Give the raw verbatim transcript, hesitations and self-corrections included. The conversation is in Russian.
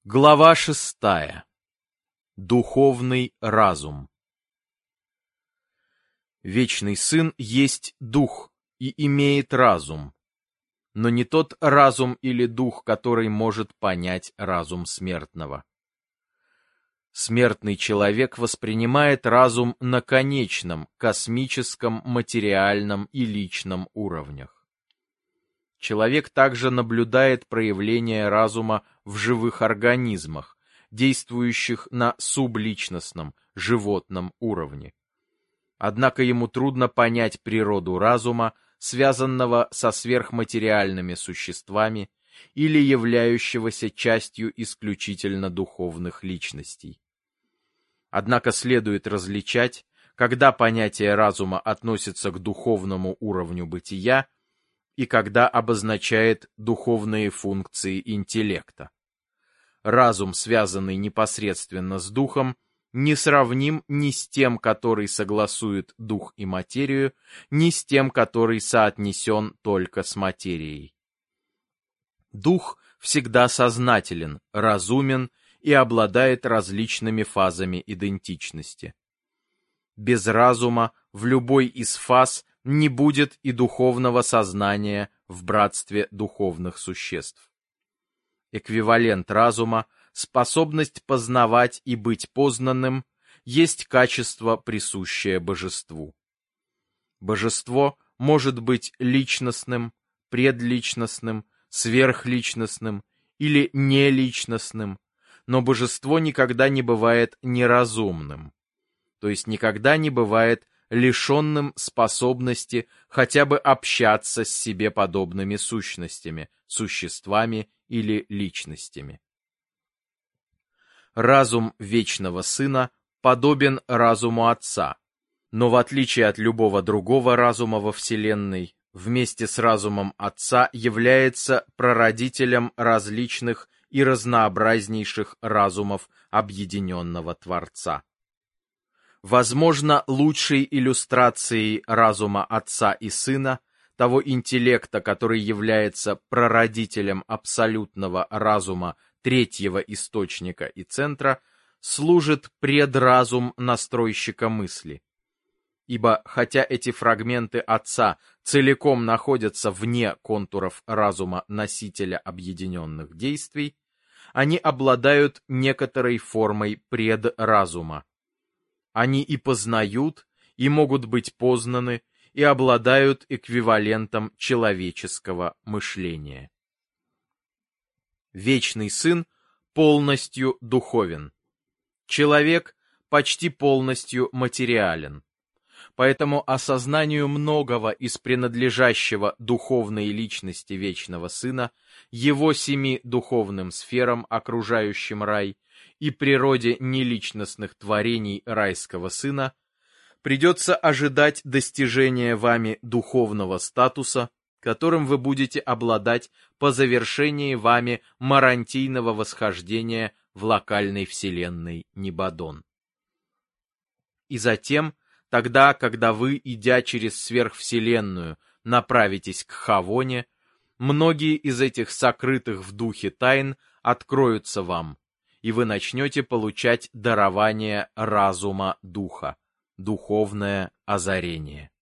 Глава шестая. Духовный разум. Вечный Сын есть Дух и имеет разум, но не тот разум или дух, который может понять разум смертного. Смертный человек воспринимает разум на конечном, космическом, материальном и личном уровнях. Человек также наблюдает проявление разума в живых организмах, действующих на субличностном, животном уровне. Однако ему трудно понять природу разума, связанного со сверхматериальными существами или являющегося частью исключительно духовных личностей. Однако следует различать, когда понятие разума относится к духовному уровню бытия и когда обозначает духовные функции интеллекта. Разум, связанный непосредственно с духом, не сравним ни с тем, который согласует дух и материю, ни с тем, который соотнесен только с материей. Дух всегда сознателен, разумен и обладает различными фазами идентичности. Без разума в любой из фаз не будет и духовного сознания в братстве духовных существ. Эквивалент разума, способность познавать и быть познанным, есть качество, присущее божеству. Божество может быть личностным, предличностным, сверхличностным или неличностным, но божество никогда не бывает неразумным, то есть никогда не бывает лишенным способности хотя бы общаться с себе подобными сущностями, существами или личностями. Разум Вечного Сына подобен разуму Отца, но в отличие от любого другого разума во Вселенной, вместе с разумом Отца является прародителем различных и разнообразнейших разумов объединенного Творца. Возможно, лучшей иллюстрацией разума Отца и Сына, того интеллекта, который является прародителем абсолютного разума третьего источника и центра, служит предразум настройщика мысли. Ибо, хотя эти фрагменты Отца целиком находятся вне контуров разума носителя объединенных действий, они обладают некоторой формой предразума. Они и познают, и могут быть познаны, и обладают эквивалентом человеческого мышления. Вечный Сын полностью духовен. Человек почти полностью материален. Поэтому осознанию многого из принадлежащего духовной личности Вечного Сына, его семи духовным сферам, окружающим рай, и природе неличностных творений райского Сына, придется ожидать достижения вами духовного статуса, которым вы будете обладать по завершении вами марантийного восхождения в локальной вселенной Нибадон. И затем, тогда, когда вы, идя через сверхвселенную, направитесь к Хавоне, многие из этих сокрытых в духе тайн откроются вам, и вы начнете получать дарование разума духа, духовное озарение.